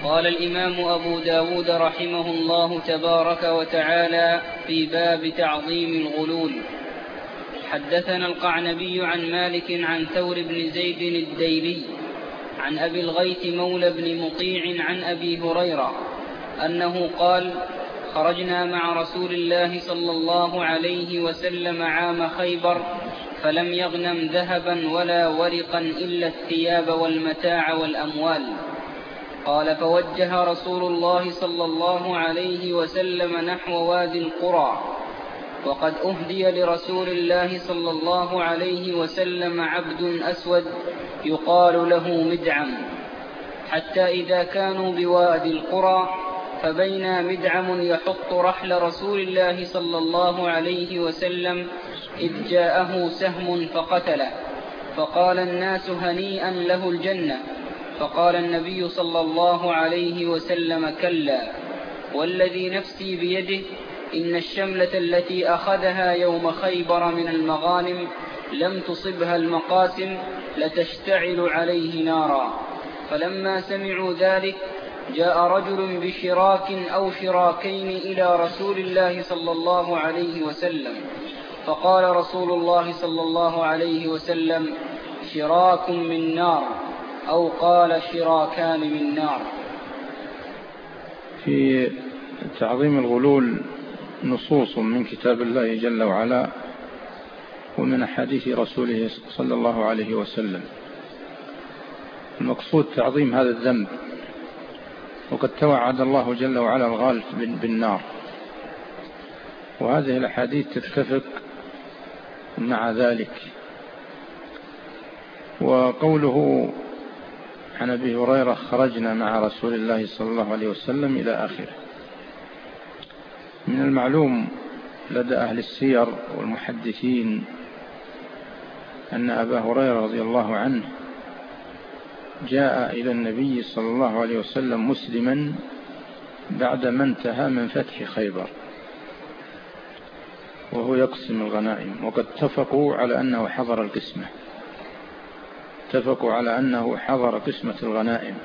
قال الإمام أبو داود رحمه الله تبارك وتعالى في باب تعظيم الغلول: حدثنا القعنبي عن مالك عن ثور بن زيد الديلي عن أبي الغيث مولى بن مطيع عن أبي هريرة أنه قال: خرجنا مع رسول الله صلى الله عليه وسلم عام خيبر فلم يغنم ذهبا ولا ورقا إلا الثياب والمتاع والأموال. قال: فوجه رسول الله صلى الله عليه وسلم نحو وادي القرى، وقد أهدي لرسول الله صلى الله عليه وسلم عبد أسود يقال له مدعم، حتى إذا كانوا بوادي القرى فبينا مدعم يحط رحل رسول الله صلى الله عليه وسلم إذ جاءه سهم فقتله، فقال الناس: هنيئا له الجنة. فقال النبي صلى الله عليه وسلم: كلا، والذي نفسي بيده إن الشملة التي أخذها يوم خيبر من المغانم لم تصبها المقاسم لتشتعل عليه نارا. فلما سمعوا ذلك جاء رجل بشراك أو شراكين إلى رسول الله صلى الله عليه وسلم، فقال رسول الله صلى الله عليه وسلم: شراك من نار، أو قال: شراكان من نار. في تعظيم الغلول نصوص من كتاب الله جل وعلا ومن أحاديث رسوله صلى الله عليه وسلم. المقصود تعظيم هذا الذنب، وقد توعد الله جل وعلا الغال بالنار، وهذه الأحاديث تتفق مع ذلك. وقوله عن أبي هريرة: خرجنا مع رسول الله صلى الله عليه وسلم إلى آخره. من المعلوم لدى أهل السير والمحدثين أن أبا هريرة رضي الله عنه جاء إلى النبي صلى الله عليه وسلم مسلما بعدما انتهى من فتح خيبر وهو يقسم الغنائم، وقد اتفقوا على أنه حضر القسمة، اتفقوا على أنه حضر قسمة الغنائم.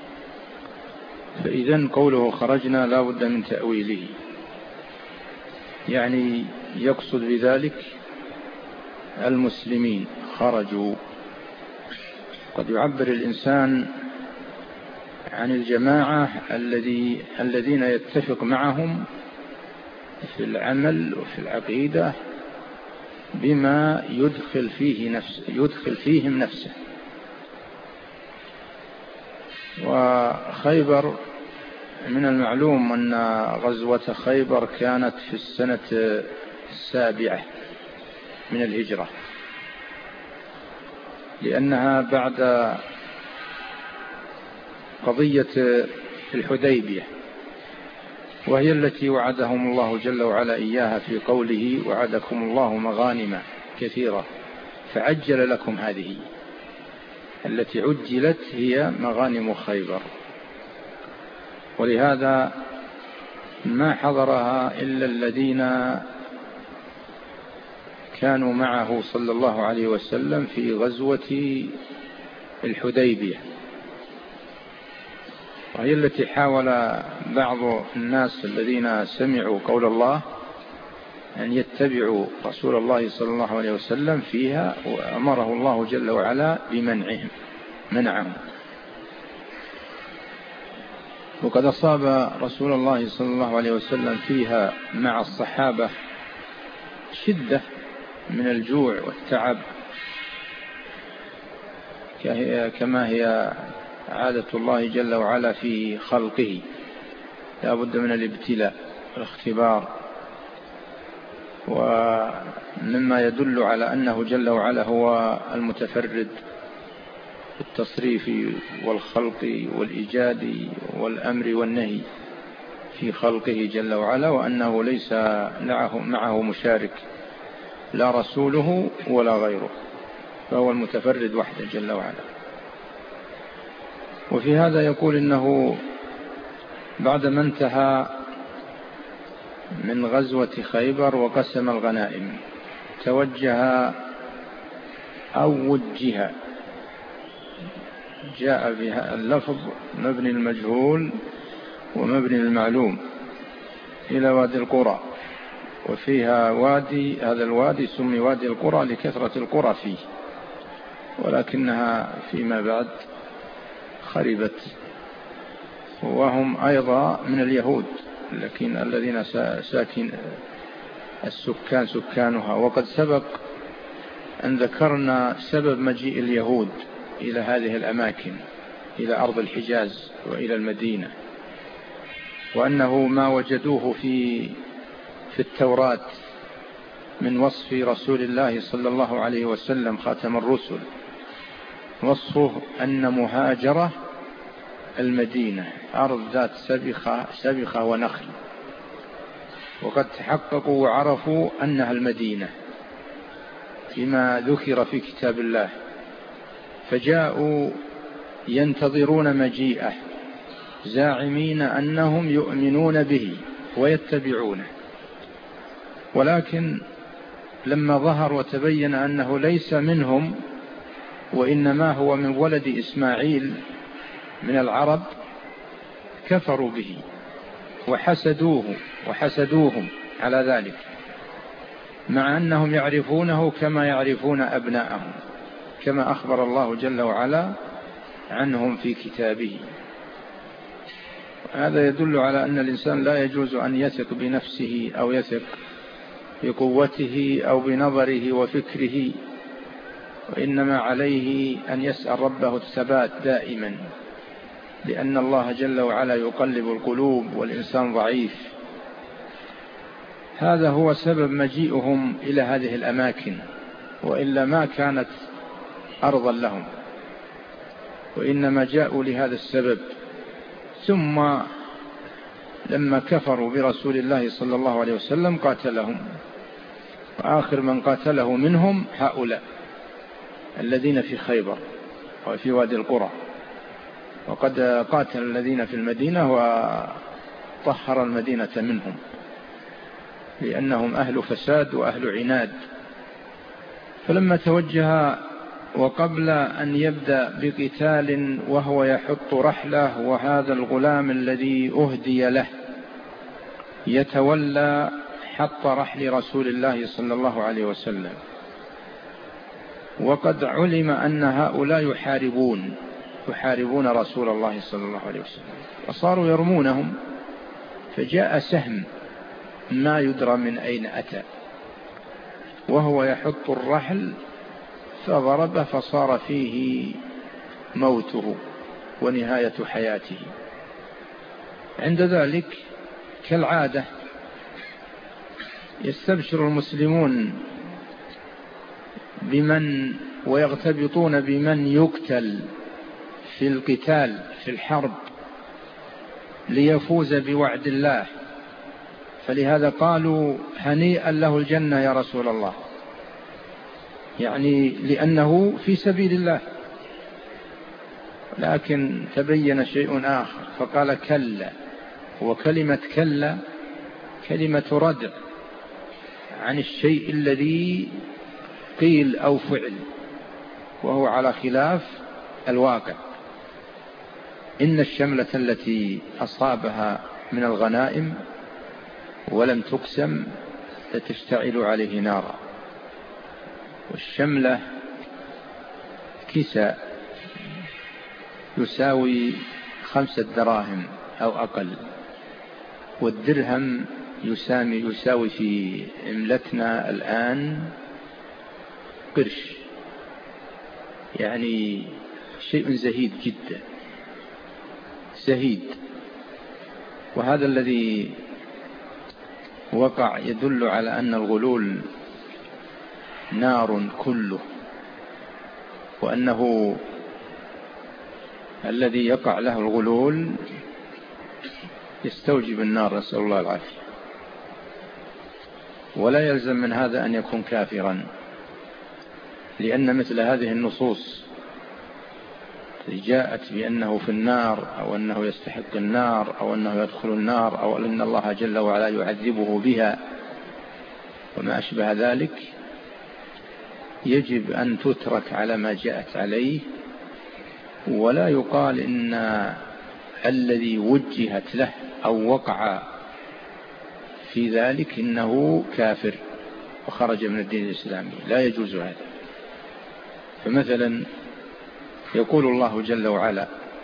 فإذن قوله خرجنا لا بد من تأويله، يعني يقصد بذلك المسلمين خرجوا. قد يعبر الإنسان عن الجماعة الذين يتفق معهم في العمل وفي العقيدة بما يدخل فيهم نفسه. وخيبر من المعلوم أن غزوة خيبر كانت في السنة 7 من الهجرة، لأنها بعد قضية الحديبية، وهي التي وعدهم الله جل وعلا إياها في قوله: وعدكم الله مغانم كثيرة فعجل لكم هذه. التي عجلت هي مغانم خيبر، ولهذا ما حضرها إلا الذين كانوا معه صلى الله عليه وسلم في غزوة الحديبية، وهي التي حاول بعض الناس الذين سمعوا قول الله أن يتبعوا رسول الله صلى الله عليه وسلم فيها، وأمره الله جل وعلا منعهم. وقد أصاب رسول الله صلى الله عليه وسلم فيها مع الصحابة شدة من الجوع والتعب، كما هي عادة الله جل وعلا في خلقه، لا بد من الابتلاء والاختبار. ومما يدل على أنه جل وعلا هو المتفرد بالتصريف والخلق والإيجاد والأمر والنهي في خلقه جل وعلا، وأنه ليس معه مشارك لا رسوله ولا غيره، فهو المتفرد وحده جل وعلا. وفي هذا يقول إنه بعدما انتهى من غزوة خيبر وقسم الغنائم توجه أو وجه جاء بها اللفظ مبني المجهول ومبني المعلوم إلى وادي القرى، وفيها وادي، هذا الوادي سمي وادي القرى لكثرة القرى فيه، ولكنها فيما بعد خربت، وهم أيضا من اليهود، لكن الذين ساكن السكان سكانها. وقد سبق أن ذكرنا سبب مجيء اليهود إلى هذه الأماكن، إلى أرض الحجاز وإلى المدينة، وأنه ما وجدوه في التوراة من وصف رسول الله صلى الله عليه وسلم خاتم الرسل، وصفه أن مهاجرة المدينة أرض ذات سبخة ونخل، وقد تحققوا وعرفوا أنها المدينة فيما ذكر في كتاب الله، فجاءوا ينتظرون مجيئه زاعمين أنهم يؤمنون به ويتبعونه، ولكن لما ظهر وتبين أنه ليس منهم وإنما هو من ولد إسماعيل من العرب كفروا به وحسدوهم على ذلك، مع أنهم يعرفونه كما يعرفون أبناءهم، كما أخبر الله جل وعلا عنهم في كتابه. هذا يدل على أن الإنسان لا يجوز أن يثق بنفسه أو يثق بقوته أو بنظره وفكره، وإنما عليه أن يسأل ربه الثبات دائما، لأن الله جل وعلا يقلب القلوب والإنسان ضعيف. هذا هو سبب مجيئهم إلى هذه الأماكن، وإلا ما كانت أرضا لهم، وإنما جاءوا لهذا السبب. ثم لما كفروا برسول الله صلى الله عليه وسلم قاتلهم، وآخر من قاتله منهم هؤلاء الذين في خيبر وفي وادي القرى، وقد قاتل الذين في المدينة وطهر المدينة منهم، لأنهم أهل فساد وأهل عناد. فلما توجه وقبل أن يبدأ بقتال وهو يحط رحله، وهذا الغلام الذي أهدي له يتولى حط رحل رسول الله صلى الله عليه وسلم، وقد علم أن هؤلاء يحاربون رسول الله صلى الله عليه وسلم، وصاروا يرمونهم، فجاء سهم ما يدرى من أين أتى وهو يحط الرحل فضرب، فصار فيه موته ونهاية حياته. عند ذلك كالعادة يستبشر المسلمون بمن ويغتبطون بمن يقتل في القتال في الحرب ليفوز بوعد الله، فلهذا قالوا هنيئا له الجنة يا رسول الله، يعني لأنه في سبيل الله. لكن تبين شيء آخر فقال كلا، وكلمة كلا كلمة ردع عن الشيء الذي قيل أو فعل، وهو على خلاف الواقع. إن الشملة التي أصابها من الغنائم ولم تقسم لتشتعل عليه نارا، والشملة كساء يساوي 5 دراهم أو أقل، والدرهم يساوي في عملتنا الآن قرش، يعني شيء زهيد جدا، زهيد. وهذا الذي وقع يدل على أن الغلول نار كله، وأنه الذي يقع له الغلول يستوجب النار، نسأل الله العافية. ولا يلزم من هذا أن يكون كافرا، لأن مثل هذه النصوص جاءت بأنه في النار أو أنه يستحق النار أو أنه يدخل النار أو أن الله جل وعلا يعذبه بها وما أشبه ذلك، يجب أن تترك على ما جاءت عليه ولا يقال إن الذي وجهت له أو وقع في ذلك إنه كافر وخرج من الدين الإسلامي، لا يجوز هذا. فمثلا يقول الله جل وعلا: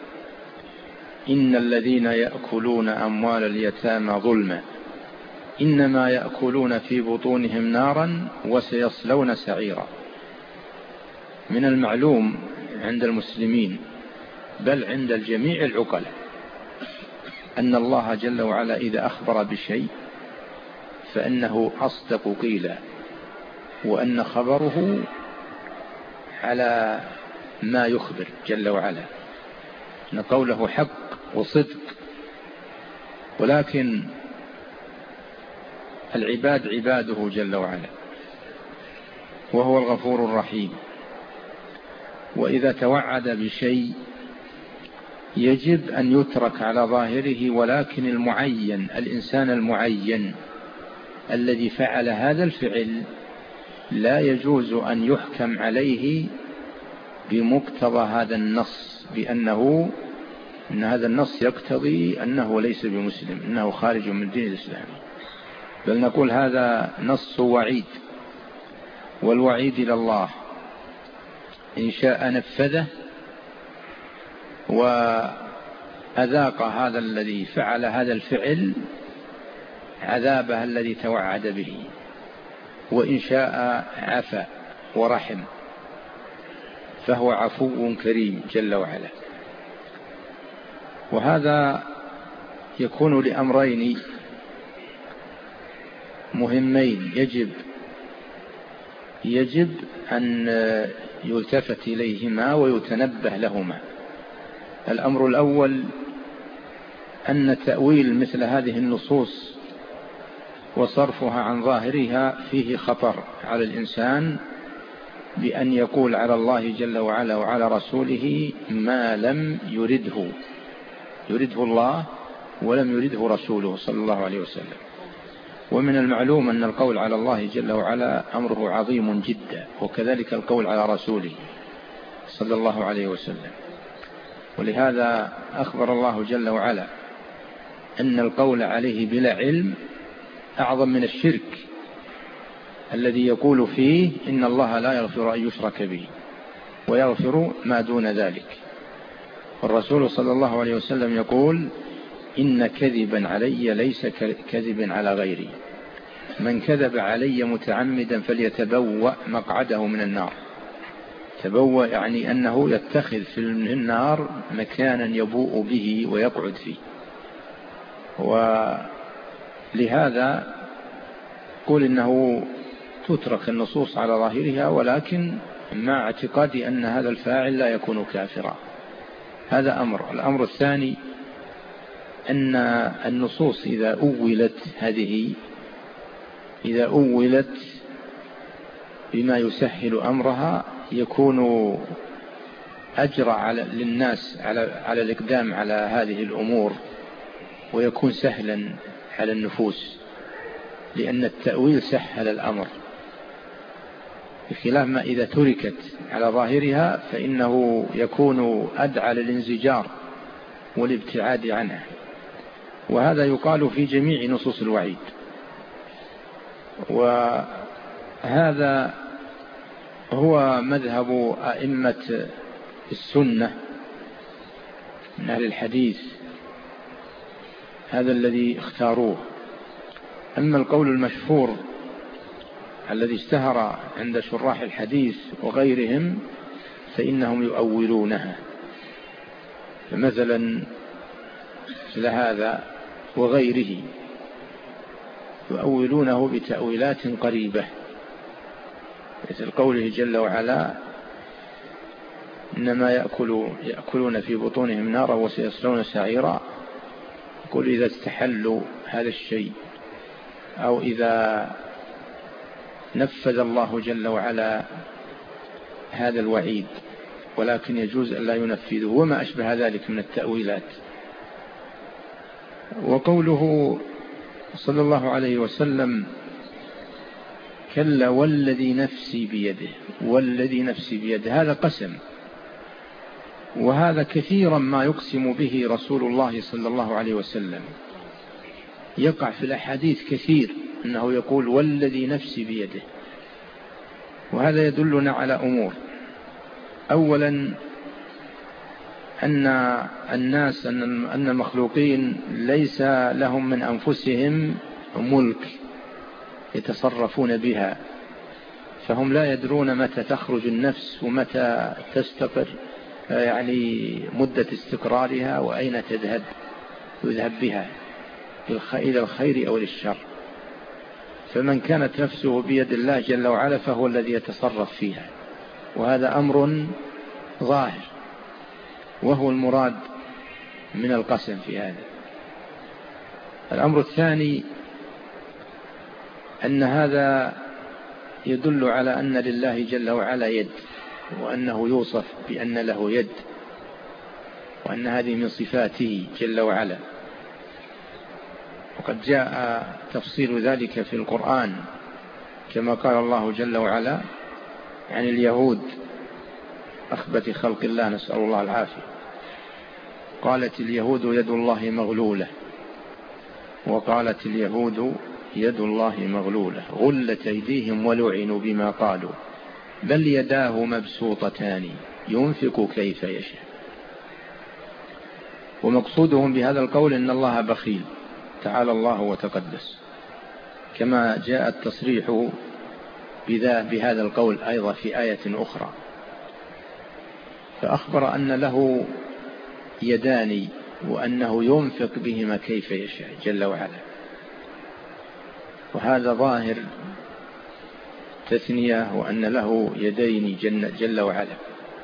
إن الذين يأكلون أموال اليتامى ظلما إنما يأكلون في بطونهم نارا وسيصلون سعيرا. من المعلوم عند المسلمين بل عند الجميع العقلاء أن الله جل وعلا إذا أخبر بشيء فإنه أصدق قيلا، وأن خبره على ما يخبر جل وعلا، أن قوله حق وصدق. ولكن العباد عباده جل وعلا، وهو الغفور الرحيم، وإذا توعد بشيء يجب أن يترك على ظاهره، ولكن المعين، الإنسان المعين الذي فعل هذا الفعل لا يجوز أن يحكم عليه بمقتضى هذا النص، بأن هذا النص يقتضي أنه ليس بمسلم، أنه خارج من الدين الإسلامي، بل نقول هذا نص وعيد، والوعيد إلى الله، إن شاء نفذه وأذاق هذا الذي فعل هذا الفعل عذابه الذي توعد به، وإن شاء عفا ورحم، فهو عفو كريم جل وعلا. وهذا يكون لأمرين مهمين يجب أن يلتفت إليهما ويتنبه لهما. الأمر الأول أن تأويل مثل هذه النصوص وصرفها عن ظاهرها فيه خطر على الإنسان، بأن يقول على الله جل وعلا وعلى رسوله ما لم يرده الله ولم يرده رسوله صلى الله عليه وسلم. ومن المعلوم أن القول على الله جل وعلا أمره عظيم جدا، وكذلك القول على رسوله صلى الله عليه وسلم. ولهذا أخبر الله جل وعلا أن القول عليه بلا علم أعظم من الشرك الذي يقول فيه إن الله لا يغفر أن يشرك به ويغفر ما دون ذلك. والرسول صلى الله عليه وسلم يقول: إن كذبا علي ليس كذب على غيري، من كذب علي متعمدا فليتبوأ مقعده من النار. تبوأ يعني أنه يتخذ في النار مكانا يبوء به ويقعد فيه. ولهذا قل إنه تترك النصوص على ظاهرها، ولكن مع اعتقاد أن هذا الفاعل لا يكون كافرا. هذا أمر. الأمر الثاني أن النصوص إذا أولت بما يسهل أمرها يكون أجرى للناس على الإقدام على هذه الأمور، ويكون سهلا على النفوس، لأن التأويل سهل الأمر، بخلاف ما إذا تركت على ظاهرها فإنه يكون أدعى للانزجار والابتعاد عنها. وهذا يقال في جميع نصوص الوعيد. وهذا هو مذهب أئمة السنة من أهل الحديث، هذا الذي اختاروه. أما القول المشهور الذي اشتهر عند شراح الحديث وغيرهم فإنهم يؤولونها. فمثلا لهذا وغيره يؤولونه بتأويلات قريبة، مثل قوله جل وعلا: إنما يأكلون في بطونهم نارا وسيصلون سعيرا. يقول إذا استحلوا هذا الشيء، أو إذا نفذ الله جل وعلا هذا الوعيد، ولكن يجوز أن لا ينفذه، وما أشبه ذلك من التأويلات. وقوله صلى الله عليه وسلم: كلا والذي نفسي بيده، والذي نفسي بيده، هذا قسم، وهذا كثيرا ما يقسم به رسول الله صلى الله عليه وسلم، يقع في الأحاديث كثير أنه يقول والذي نفسي بيده. وهذا يدلنا على أمور: أولا أن الناس أن المخلوقين ليس لهم من أنفسهم ملك يتصرفون بها، فهم لا يدرون متى تخرج النفس ومتى تستقر، يعني مدة استقرارها، وأين يذهب بها إلى الخير أو للشر. فمن كانت نفسه بيد الله جل وعلا فهو الذي يتصرف فيها، وهذا أمر ظاهر، وهو المراد من القسم في هذا. الأمر الثاني أن هذا يدل على أن لله جل وعلا يد، وأنه يوصف بأن له يد، وأن هذه من صفاته جل وعلا. وقد جاء تفصيل ذلك في القرآن، كما قال الله جل وعلا عن اليهود أخبث خلق الله، نسأل الله العافية: قالت اليهود يد الله مغلولة، وقالت اليهود يد الله مغلولة غلت أيديهم ولعنوا بما قالوا بل يداه مبسوطتان ينفق كيف يشاء. ومقصودهم بهذا القول إن الله بخيل تعالى الله وتقدس، كما جاء التصريح بهذا القول أيضا في آية أخرى، فأخبر أن له يدان وأنه ينفق بهما كيف يشاء جل وعلا. وهذا ظاهر تثنية، وأن له يدين جل وعلا.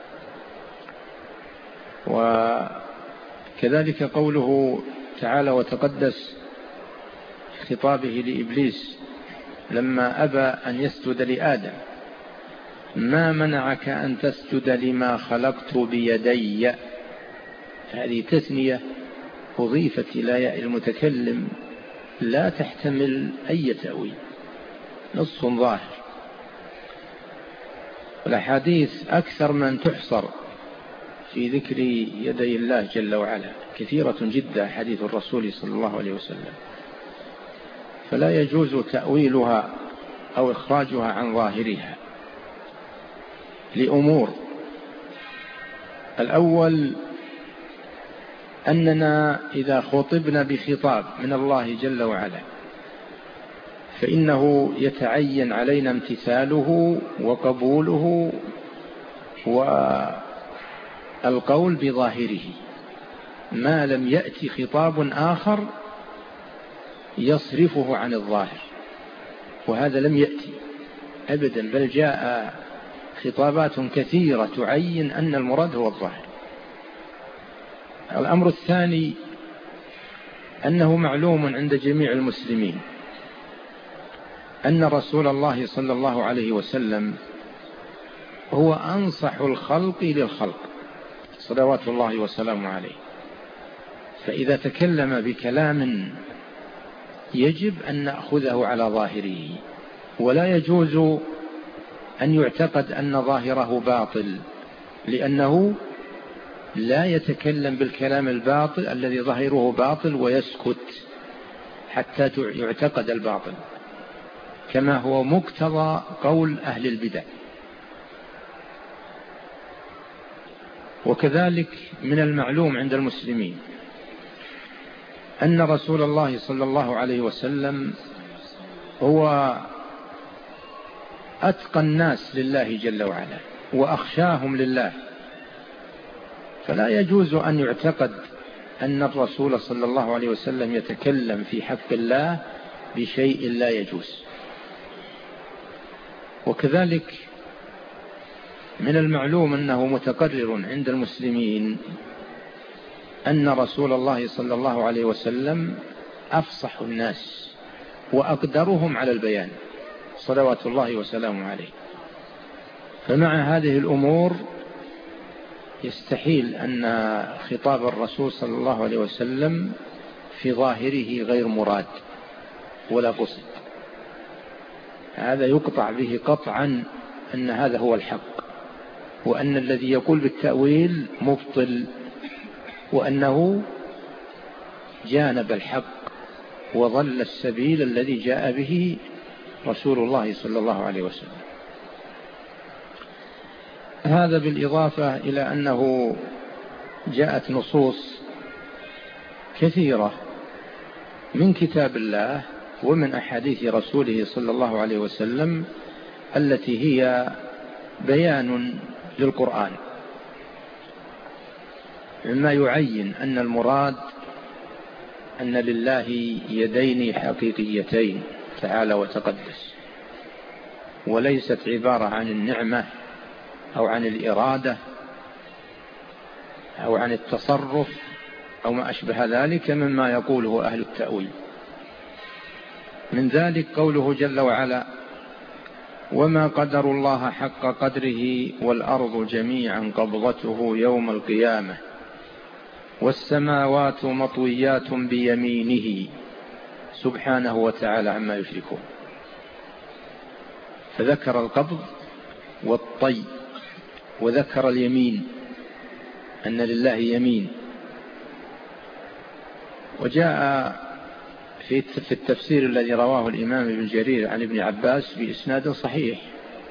وكذلك قوله تعالى وتقدس خطابه لإبليس لما أبى أن يسجد لآدم: ما منعك أن تسجد لما خلقت بيدي. هذه تثنية أضيفت إلى ياء المتكلم لا تحتمل أي تأويل، نص ظاهر. والأحاديث أكثر من تحصر في ذكر يدي الله جل وعلا، كثيرة جدا حديث الرسول صلى الله عليه وسلم، فلا يجوز تأويلها أو إخراجها عن ظاهرها لأمور: الأول أننا إذا خطبنا بخطاب من الله جل وعلا فإنه يتعين علينا امتثاله وقبوله والقول بظاهره، ما لم يأتي خطاب آخر يصرفه عن الظاهر، وهذا لم يأتي أبدا، بل جاء خطابات كثيرة تعين أن المراد هو الظاهر. الأمر الثاني أنه معلوم عند جميع المسلمين أن رسول الله صلى الله عليه وسلم هو أنصح الخلق للخلق صلوات الله وسلامه عليه، فإذا تكلم بكلام يجب أن نأخذه على ظاهره، ولا يجوز أن يعتقد أن ظاهره باطل، لأنه لا يتكلم بالكلام الباطل الذي ظاهره باطل ويسكت حتى يعتقد الباطل، كما هو مقتضى قول أهل البدع. وكذلك من المعلوم عند المسلمين أن رسول الله صلى الله عليه وسلم هو أتقى الناس لله جل وعلا وأخشاهم لله، فلا يجوز أن يعتقد أن الرسول صلى الله عليه وسلم يتكلم في حق الله بشيء لا يجوز. وكذلك من المعلوم أنه متقرر عند المسلمين أن رسول الله صلى الله عليه وسلم أفصح الناس وأقدرهم على البيان صلوات الله وسلامه عليه، فمع هذه الأمور يستحيل أن خطاب الرسول صلى الله عليه وسلم في ظاهره غير مراد ولا قصد، هذا يقطع به قطعا أن هذا هو الحق، وأن الذي يقول بالتأويل مبطل، وأنه جانب الحق وضل السبيل الذي جاء به رسول الله صلى الله عليه وسلم. هذا بالإضافة إلى أنه جاءت نصوص كثيرة من كتاب الله ومن أحاديث رسوله صلى الله عليه وسلم التي هي بيان للقرآن، مما يعين أن المراد أن لله يدين حقيقيتين تعالى وتقدس، وليست عبارة عن النعمة أو عن الإرادة أو عن التصرف أو ما أشبه ذلك مما يقوله أهل التأويل. من ذلك قوله جل وعلا: وما قدر الله حق قدره والأرض جميعا قبضته يوم القيامة والسماوات مطويات بيمينه سبحانه وتعالى عما يشركون. فذكر القبض والطي وذكر اليمين، أن لله يمين. وجاء في التفسير الذي رواه الإمام ابن جرير عن ابن عباس بإسناد صحيح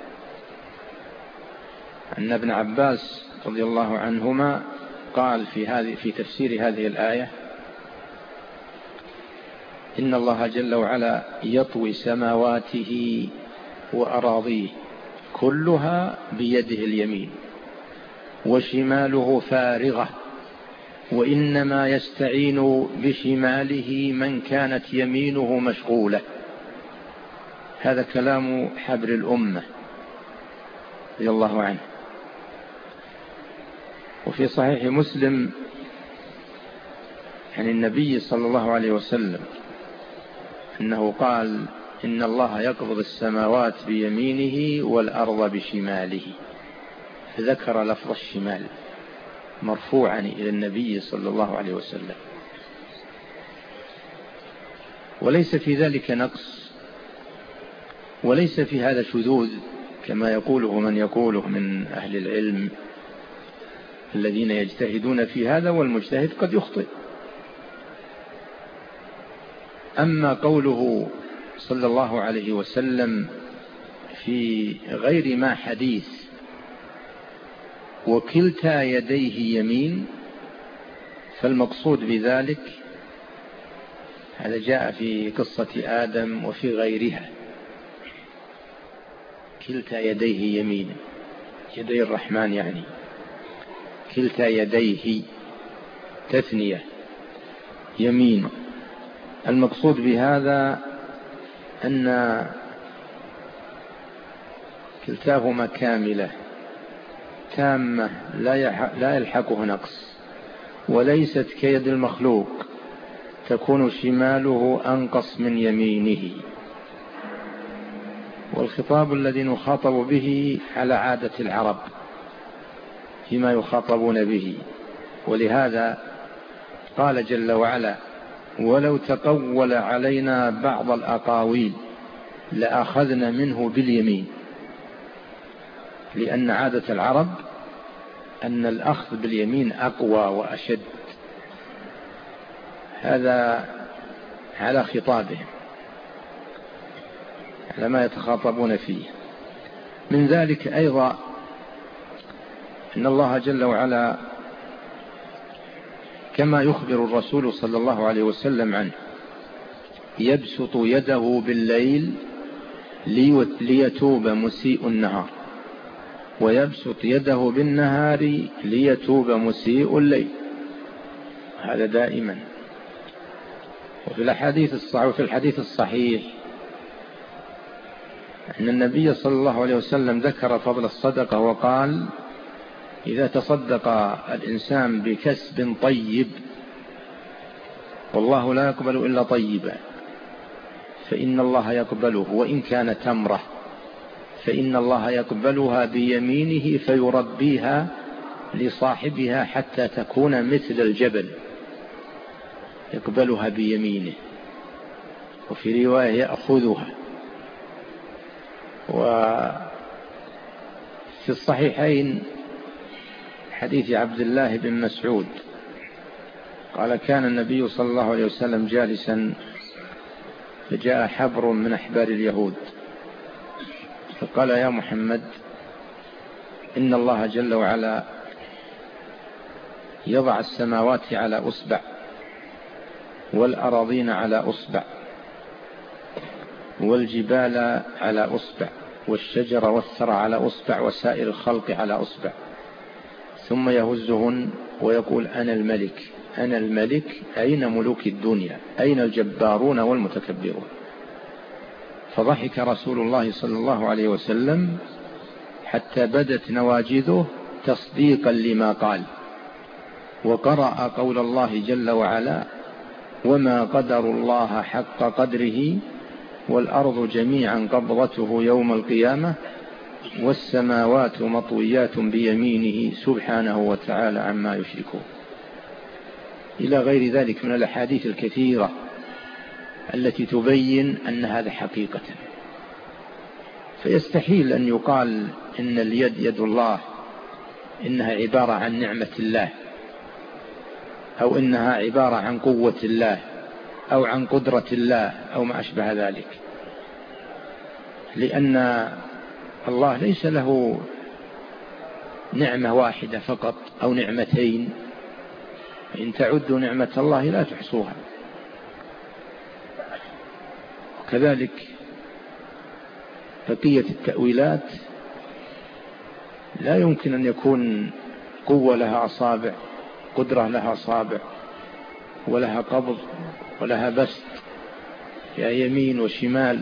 أن ابن عباس رضي الله عنهما قال في تفسير هذه الآية: إن الله جل وعلا يطوي سماواته وأراضيه كلها بيده اليمين وشماله فارغة، وإنما يستعين بشماله من كانت يمينه مشغولة. هذا كلام حبر الأمة رضي الله عنه. وفي صحيح مسلم عن النبي صلى الله عليه وسلم أنه قال: إن الله يقبض السماوات بيمينه والأرض بشماله، فذكر لفظ الشمال مرفوعا إلى النبي صلى الله عليه وسلم. وليس في ذلك نقص، وليس في هذا شذوذ كما يقوله من يقوله من أهل العلم الذين يجتهدون في هذا، والمجتهد قد يخطئ. أما قوله صلى الله عليه وسلم في غير ما حديث وكلتا يديه يمين، فالمقصود بذلك هذا جاء في قصة آدم وفي غيرها، كلتا يديه يمين، يدي الرحمن يعني كلتا يديه تثنية يمين. المقصود بهذا أن كلتاهما كاملة تامة لا يلحقه نقص، وليست كيد المخلوق تكون شماله أنقص من يمينه. والخطاب الذي نخاطب به على عادة العرب فيما يخاطبون به، ولهذا قال جل وعلا: ولو تقول علينا بعض الأقاويل لأخذنا منه باليمين، لأن عادة العرب أن الأخذ باليمين أقوى وأشد. هذا على خطابهم، على ما يتخاطبون فيه. من ذلك أيضا أن الله جل وعلا كما يخبر الرسول صلى الله عليه وسلم عنه يبسط يده بالليل ليتوب مسيء النهار، ويبسط يده بالنهار ليتوب مسيء الليل، هذا دائما. وفي الحديث الصحيح أن النبي صلى الله عليه وسلم ذكر فضل الصدقة وقال: إذا تصدق الإنسان بكسب طيب والله لا يقبل إلا طيبا فإن الله يقبله، وإن كان تمرة فإن الله يقبلها بيمينه فيربيها لصاحبها حتى تكون مثل الجبل، يقبلها بيمينه. وفي رواية يأخذها. وفي الصحيحين حديث عبد الله بن مسعود قال كان النبي صلى الله عليه وسلم جالسا فجاء حبر من أحبار اليهود فقال يا محمد إن الله جل وعلا يضع السماوات على أصبع والأراضين على أصبع والجبال على أصبع والشجر والثرى على أصبع وسائر الخلق على أصبع ثم يهزهن ويقول أنا الملك أنا الملك أين ملوك الدنيا أين الجبارون والمتكبرون. فضحك رسول الله صلى الله عليه وسلم حتى بدت نواجذه تصديقا لما قال، وقرأ قول الله جل وعلا وما قدر الله حق قدره والأرض جميعا قبضته يوم القيامة والسماوات مطويات بيمينه سبحانه وتعالى عما يشركون، إلى غير ذلك من الأحاديث الكثيرة التي تبين أن هذا حقيقة. فيستحيل أن يقال إن اليد يد الله إنها عبارة عن نعمة الله أو إنها عبارة عن قوة الله أو عن قدرة الله أو ما أشبه ذلك، لأن الله ليس له نعمة واحدة فقط أو نعمتين، إن تعدوا نعمة الله لا تحصوها. وكذلك بقية التأويلات لا يمكن أن يكون قوة لها أصابع، قدرة لها أصابع، ولها قبض ولها بسط يا يمين وشمال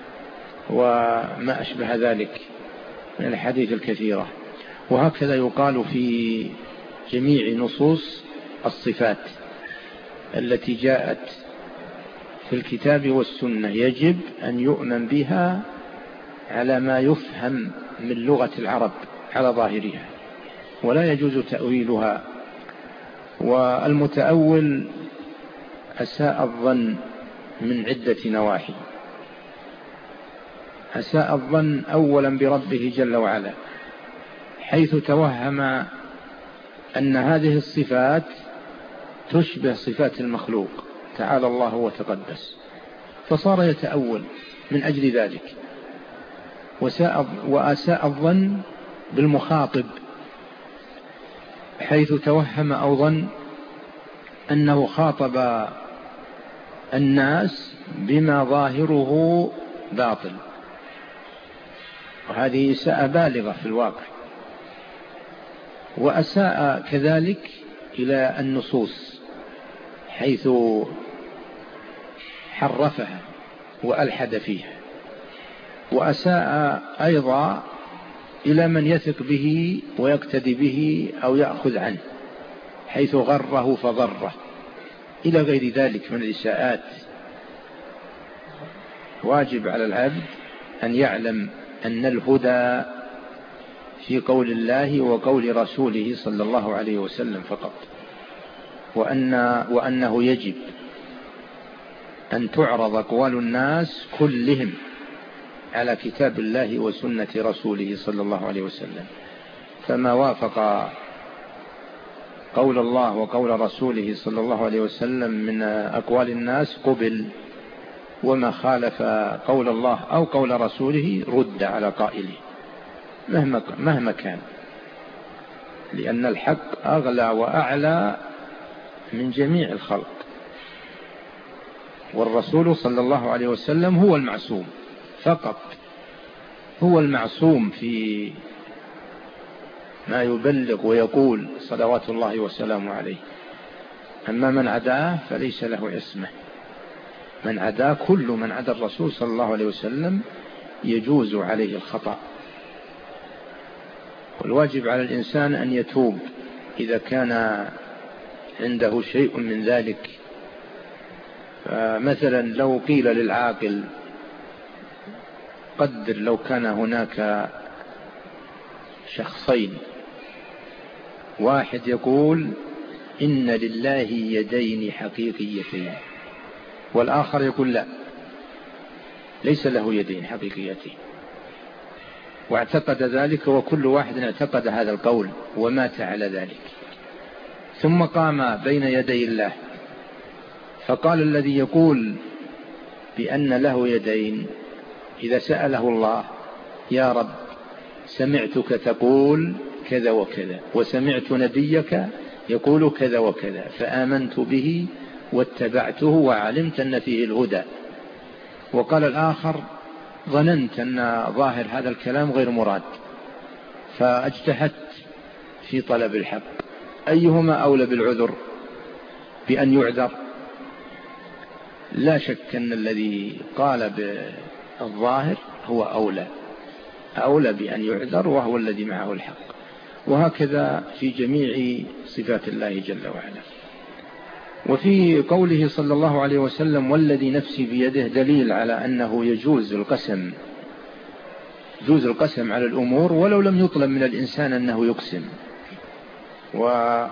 وما أشبه ذلك من الحديث الكثيرة. وهكذا يقال في جميع نصوص الصفات التي جاءت في الكتاب والسنة يجب أن يؤمن بها على ما يفهم من لغة العرب على ظاهرها، ولا يجوز تأويلها. والمتأول أساء الظن من عدة نواحي. أساء الظن أولا بربه جل وعلا، حيث توهم أن هذه الصفات تشبه صفات المخلوق تعالى الله وتقدس، فصار يتأول من أجل ذلك. وأساء الظن بالمخاطب، حيث توهم أو ظن أنه خاطب الناس بما ظاهره باطل، وهذه إساءة بالغة في الواقع. وأساء كذلك إلى النصوص حيث حرفها وألحد فيها. وأساء أيضا إلى من يثق به ويقتدي به أو يأخذ عنه، حيث غره فغره، إلى غير ذلك من الإساءات. واجب على العبد أن يعلم أن الهدى في قول الله وقول رسوله صلى الله عليه وسلم فقط، وأنه يجب أن تعرض أقوال الناس كلهم على كتاب الله وسنة رسوله صلى الله عليه وسلم، فما وافق قول الله وقول رسوله صلى الله عليه وسلم من أقوال الناس قبل، وما خالف قول الله أو قول رسوله رد على قائله مهما كان، لأن الحق أغلى وأعلى من جميع الخلق. والرسول صلى الله عليه وسلم هو المعصوم فقط، هو المعصوم في ما يبلغ ويقول صلوات الله وسلامه عليه. أما من عداه فليس له عصمة. من عداه كل من عدا الرسول صلى الله عليه وسلم يجوز عليه الخطأ. والواجب على الإنسان أن يتوب إذا كان عنده شيء من ذلك. فمثلا لو قيل للعاقل قدر لو كان هناك شخصين، واحد يقول إن لله يدين حقيقيتين، والآخر يقول لا ليس له يدين حقيقيتين، واعتقد ذلك، وكل واحد اعتقد هذا القول ومات على ذلك. ثم قام بين يدي الله فقال الذي يقول بأن له يدين إذا سأله الله: يا رب سمعتك تقول كذا وكذا، وسمعت نبيك يقول كذا وكذا، فآمنت به واتبعته وعلمت أن فيه الهدى. وقال الآخر: ظننت أن ظاهر هذا الكلام غير مراد فاجتهدت في طلب الحق. أيهما أولى بالعذر بأن يعذر؟ لا شك أن الذي قال بالظاهر هو أولى بأن يعذر، وهو الذي معه الحق. وهكذا في جميع صفات الله جل وعلا. وفي قوله صلى الله عليه وسلم: والذي نفسي بيده، دليل على أنه يجوز القسم على الأمور ولو لم يطلب من الإنسان أنه يقسم. وأقسام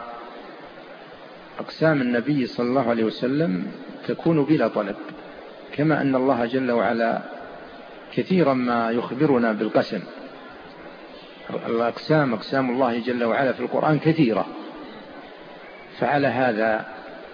النبي صلى الله عليه وسلم تكون بلا طلب، كما أن الله جل وعلا كثيرا ما يخبرنا بالقسم. أقسام الله جل وعلا في القرآن كثيرة، فعلى هذا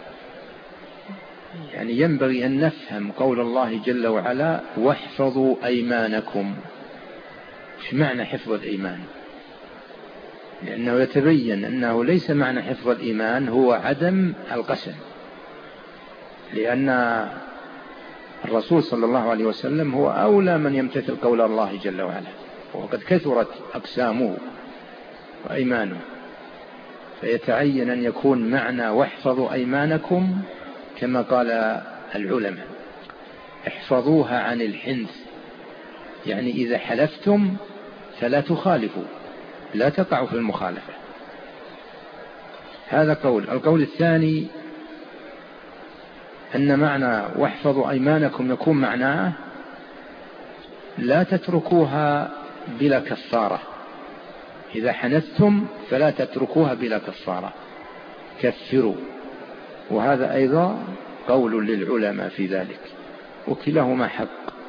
يعني ينبغي أن نفهم قول الله جل وعلا: واحفظوا أيمانكم. ايش معنى حفظ الإيمان؟ لأنه يتبين أنه ليس معنى حفظ الإيمان هو عدم القسم، لأن الرسول صلى الله عليه وسلم هو أولى من يمتثل قول الله جل وعلا، وقد كثرت أقسامه وأيمانه، فيتعين أن يكون معنى واحفظوا أيمانكم كما قال العلماء: احفظوها عن الحنث، يعني إذا حلفتم فلا تخالفوا، لا تقعوا في المخالفة. هذا قول. القول الثاني أن معنى واحفظوا أيمانكم يكون معناه لا تتركوها بلا كفارة. إذا حنثتم فلا تتركوها بلا كفارة، كفروا. وهذا أيضا قول للعلماء في ذلك، وكلاهما حق.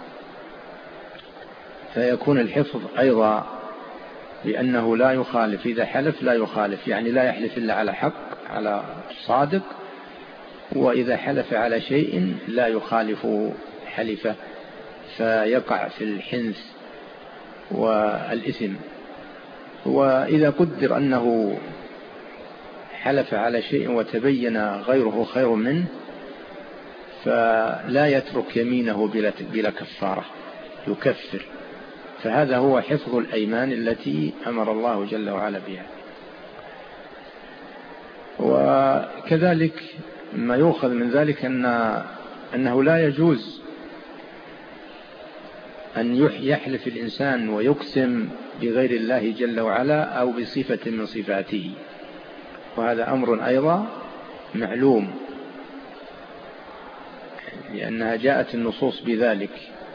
فيكون الحفظ أيضا بأنه لا يخالف، إذا حلف لا يخالف، يعني لا يحلف إلا على حق، على صادق. وإذا حلف على شيء لا يخالف حلفه فيقع في الحنث والإثم. وإذا قدر أنه حلف على شيء وتبين غيره خير منه فلا يترك يمينه بلا كفارة، يكفر. فهذا هو حفظ الأيمان التي أمر الله جل وعلا بها. وكذلك ما يؤخذ من ذلك أنه لا يجوز أن يحلف الإنسان ويقسم بغير الله جل وعلا أو بصفة من صفاته، وهذا أمر أيضا معلوم، لأنها جاءت النصوص بذلك.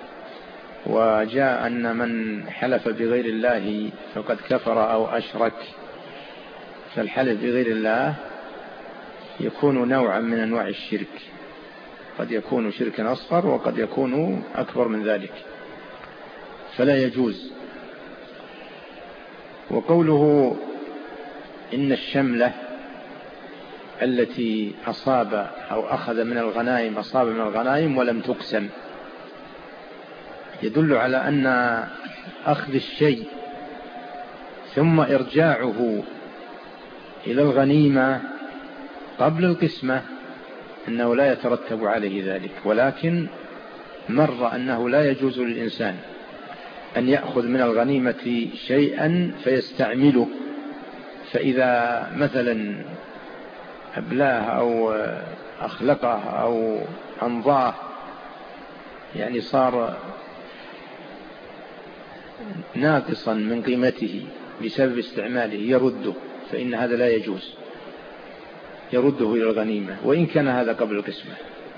وجاء أن من حلف بغير الله فقد كفر أو أشرك. فالحلف بغير الله يكون نوعا من أنواع الشرك، قد يكون شركا أصغر وقد يكون أكبر من ذلك، فلا يجوز. وقوله إن الشملة التي أصاب أو أخذ من الغنائم أصاب من الغنائم ولم تقسم، يدل على أن أخذ الشيء ثم إرجاعه إلى الغنيمة قبل القسمة أنه لا يترتب عليه ذلك. ولكن مر أنه لا يجوز للإنسان أن يأخذ من الغنيمة شيئا فيستعمله، فإذا مثلا أبلاه أو أخلقه أو أنضاه، يعني صار ناقصا من قيمته بسبب استعماله، يرده، فإن هذا لا يجوز، يرده إلى الغنيمة وإن كان هذا قبل القسمة.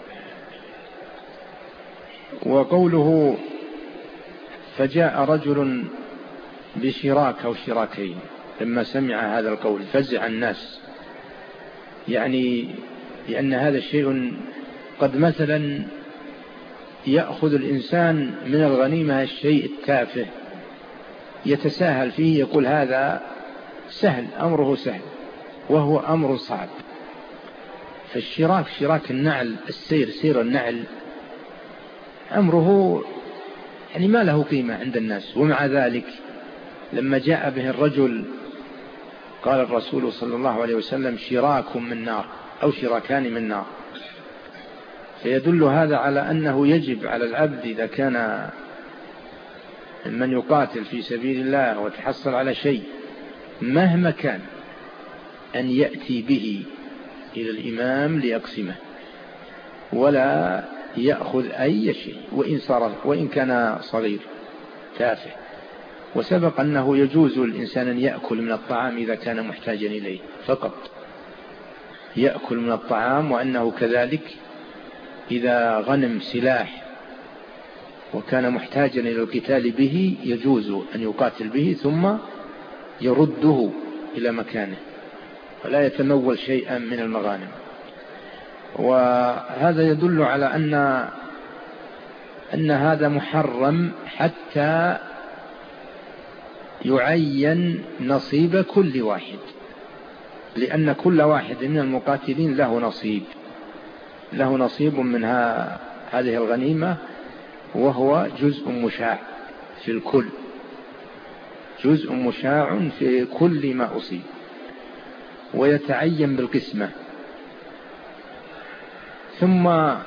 وقوله فجاء رجل بشراك أو شراكين، لما سمع هذا القول فزع الناس، يعني لأن هذا الشيء قد مثلا يأخذ الإنسان من الغنيمة الشيء التافه يتساهل فيه، يقول هذا سهل، أمره سهل، وهو أمر صعب. فالشراك، شراك النعل، سير النعل، أمره يعني ما له قيمة عند الناس. ومع ذلك لما جاء به الرجل قال الرسول صلى الله عليه وسلم شراك من نار أو شراكان من نار. فيدل هذا على أنه يجب على العبد إذا كان من يقاتل في سبيل الله وتحصل على شيء مهما كان أن يأتي به إلى الإمام ليقسمه، ولا يأخذ أي شيء وإن كان صغير تافه. وسبق أنه يجوز الإنسان أن يأكل من الطعام إذا كان محتاجا إليه فقط، يأكل من الطعام، وأنه كذلك إذا غنم سلاح وكان محتاجا إلى القتال به يجوز أن يقاتل به ثم يرده إلى مكانه ولا يتنول شيئا من المغانم. وهذا يدل على أن هذا محرم حتى يعين نصيب كل واحد، لأن كل واحد من المقاتلين له نصيب من هذه الغنيمة، وهو جزء مشاع في الكل، جزء مشاع في كل ما أصيب، ويتعين بالقسمة. ثم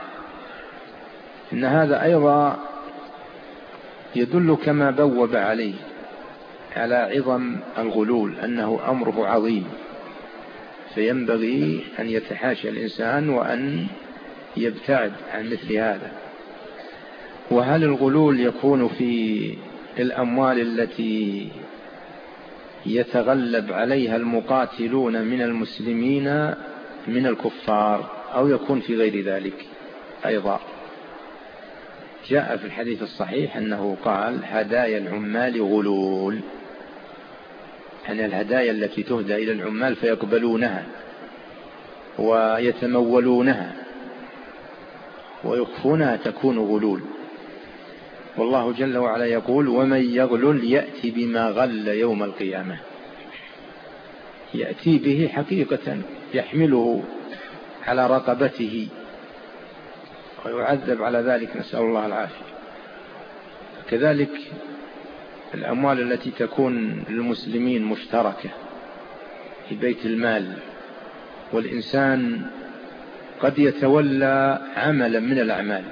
إن هذا أيضا يدل كما بوب عليه على عظم الغلول، أنه أمره عظيم، فينبغي أن يتحاشى الإنسان وأن يبتعد عن مثل هذا. وهل الغلول يكون في الأموال التي يتغلب عليها المقاتلون من المسلمين من الكفار، أو يكون في غير ذلك؟ أيضا جاء في الحديث الصحيح أنه قال هدايا العمال غلول، يعني الهدايا التي تهدى إلى العمال فيقبلونها ويتمولونها ويخفونها تكون غلول. والله جل وعلا يقول ومن يغلل يأتي بما غل يوم القيامة، يأتي به حقيقة، يحمله على رقبته ويعذب على ذلك، نسأل الله العافية. كذلك الأموال التي تكون للمسلمين مشتركة في بيت المال، والإنسان قد يتولى عملا من الأعمال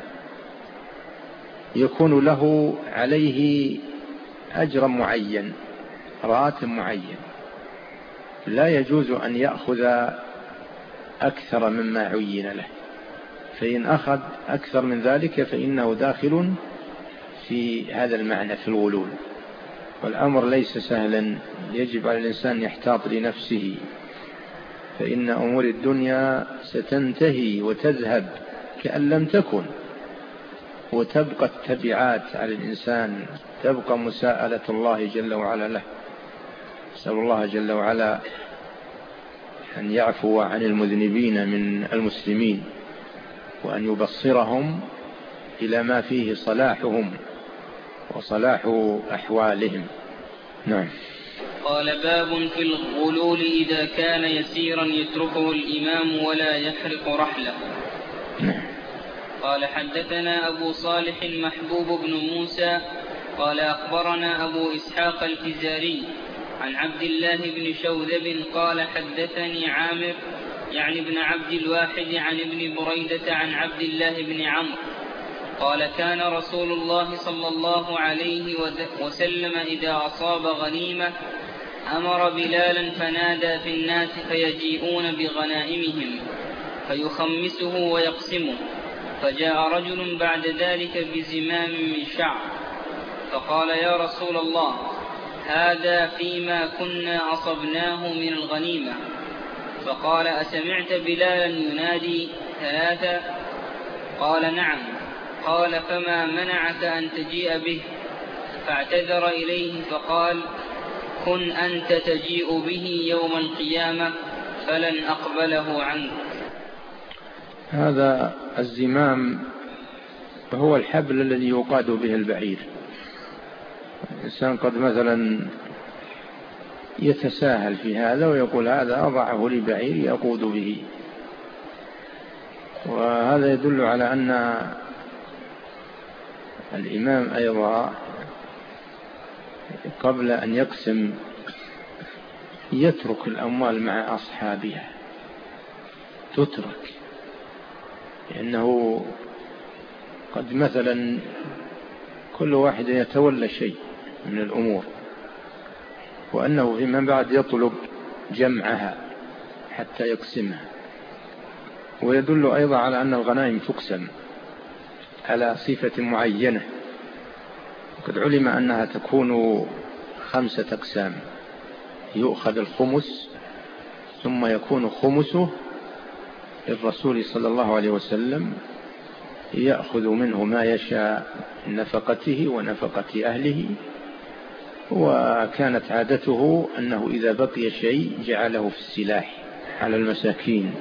يكون له عليه أجر معين، راتب معين، لا يجوز أن يأخذ أكثر مما عين له، فإن أخذ أكثر من ذلك فإنه داخل في هذا المعنى في الغلول. والأمر ليس سهلا، يجب على الإنسان يحتاط لنفسه، فإن أمور الدنيا ستنتهي وتذهب كأن لم تكن، وتبقى التبعات على الإنسان، تبقى مساءلة الله جل وعلا له. نسأل الله جل وعلا أن يعفو عن المذنبين من المسلمين، وأن يبصرهم إلى ما فيه صلاحهم وصلاح أحوالهم. نعم. قال باب في الغلول إذا كان يسيرا يتركه الإمام ولا يحرق رحله. نعم. قال حدثنا أبو صالح محبوب بن موسى قال أخبرنا أبو إسحاق الفزاري عن عبد الله بن شوذب قال حدثني عامر يعني ابن عبد الواحد عن ابن بريدة عن عبد الله بن عمرو قال كان رسول الله صلى الله عليه وسلم إذا أصاب غنيمة أمر بلالا فنادى في الناس فيجيئون بغنائمهم فيخمسه ويقسمه، فجاء رجل بعد ذلك بزمام من شعر فقال يا رسول الله هذا فيما كنا أصبناه من الغنيمة. فقال أسمعت بلالا ينادي ثلاثة؟ قال نعم. قال فما منعك أن تجيء به؟ فاعتذر إليه فقال كن أنت تجيء به يوم القيامة فلن أقبله عنك. هذا الزمام هو الحبل الذي يقاد به البعير، الإنسان قد مثلا يتساهل في هذا ويقول هذا أضعه لبعير يقود به، وهذا يدل على أن الإمام أيضا قبل أن يقسم يترك الأموال مع أصحابها، تترك، لأنه قد مثلا كل واحد يتولى شيء من الأمور، وأنه فيما بعد يطلب جمعها حتى يقسمها. ويدل أيضا على أن الغنائم تقسم على صفة معينة، قد علم أنها تكون 5 أقسام: يؤخذ الخمس، ثم يكون خمسه للرسول صلى الله عليه وسلم يأخذ منه ما يشاء من نفقته ونفقة أهله، وكانت عادته أنه إذا بقي شيء جعله في السلاح على المساكين.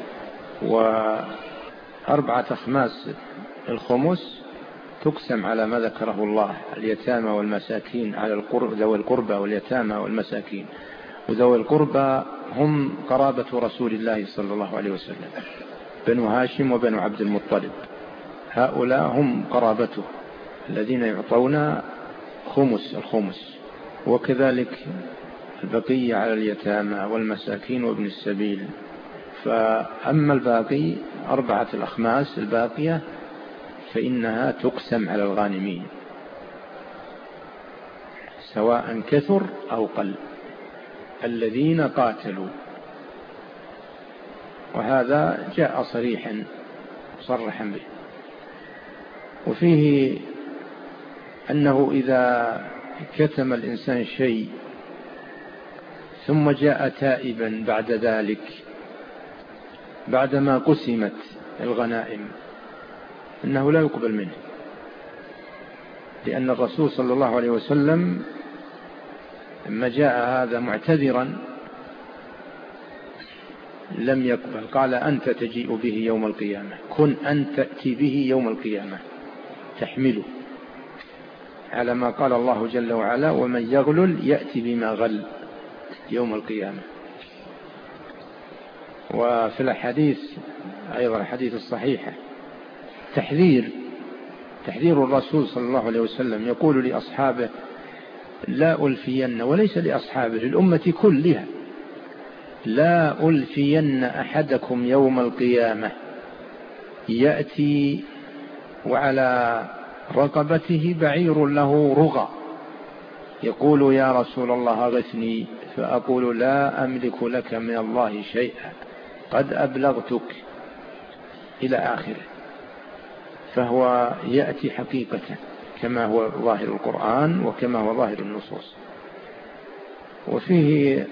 4/5 الخمس تقسم على ما ذكره الله: اليتامى والمساكين، على ذوي القربى واليتامى والمساكين. وذوي القربى هم قرابة رسول الله صلى الله عليه وسلم، بنو هاشم وبنو عبد المطلب، هؤلاء هم قرابته الذين يعطون الخمس. وكذلك البقية على اليتامى والمساكين وابن السبيل. فأما الباقي 4/5 الباقية فإنها تقسم على الغانمين سواء كثر أو قل الذين قاتلوا، وهذا جاء صرحا به. وفيه أنه إذا كتم الإنسان شيء ثم جاء تائبا بعد ذلك بعدما قسمت الغنائم إنه لا يقبل منه، لأن الرسول صلى الله عليه وسلم لما جاء هذا معتذرا لم يقبل، قال: أنت تجيء به يوم القيامة، كن أن تأتي به يوم القيامة تحمله، على ما قال الله جل وعلا: ومن يغلل يأتي بما غل يوم القيامة. وفي الحديث أيضا الحديث الصحيحة تحذير الرسول صلى الله عليه وسلم، يقول لأصحابه: لا ألفين، وليس لأصحابه، للأمة كلها: لا ألفين أحدكم يوم القيامة يأتي وعلى رقبته بعير له رغى، يقول: يا رسول الله أغثني، فأقول: لا أملك لك من الله شيئا، قد أبلغتك، إلى آخره. فهو يأتي حقيقة كما هو ظاهر القرآن وكما هو ظاهر النصوص. وفيه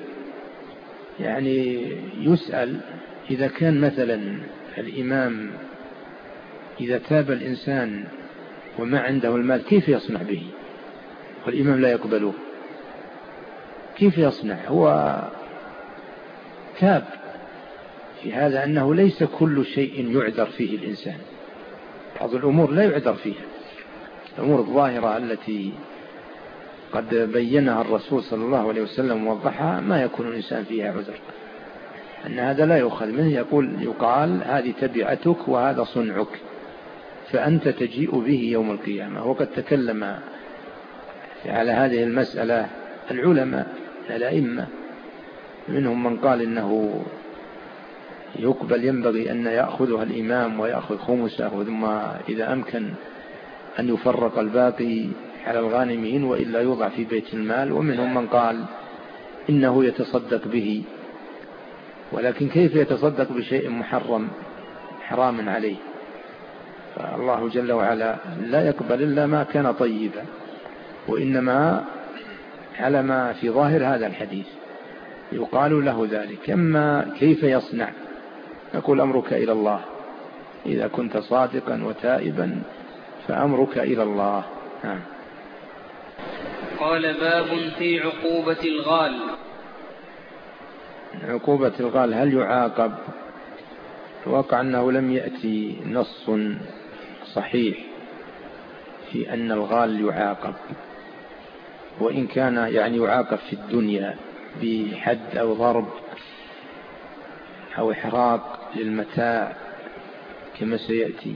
يسأل إذا كان مثلا الإمام إذا تاب الإنسان وما عنده المال كيف يصنع به، والإمام لا يقبله، كيف يصنع؟ هو تاب في هذا أنه ليس كل شيء يعذر فيه الإنسان، بعض الأمور لا يعذر فيها، الأمور الظاهرة التي قد بينها الرسول صلى الله عليه وسلم ووضحها ما يكون الإنسان فيها عذر، أن هذا لا يؤخذ منه، يقال: هذه تبعتك وهذا صنعك، فأنت تجيء به يوم القيامة. وقد تكلم على هذه المسألة العلماء الأئمة، منهم من قال إنه يقبل، ينبغي أن يأخذها الإمام ويأخذ خمسه، ثم إذا أمكن أن يفرق الباقي على الغانمين وإلا يوضع في بيت المال. ومنهم من قال إنه يتصدق به، ولكن كيف يتصدق بشيء حرام عليه؟ فالله جل وعلا لا يقبل إلا ما كان طيبا، وإنما على ما في ظاهر هذا الحديث يقال له ذلك. أما كيف يصنع؟ نقول: أمرك إلى الله، إذا كنت صادقا وتائبا فأمرك إلى الله. قال: باب في عقوبة الغال. عقوبة الغال هل يعاقب؟ الواقع أنه لم يأتي نص صحيح في أن الغال يعاقب، وإن كان يعني يعاقب في الدنيا بحد أو ضرب أو إحراق للمتاع كما سيأتي،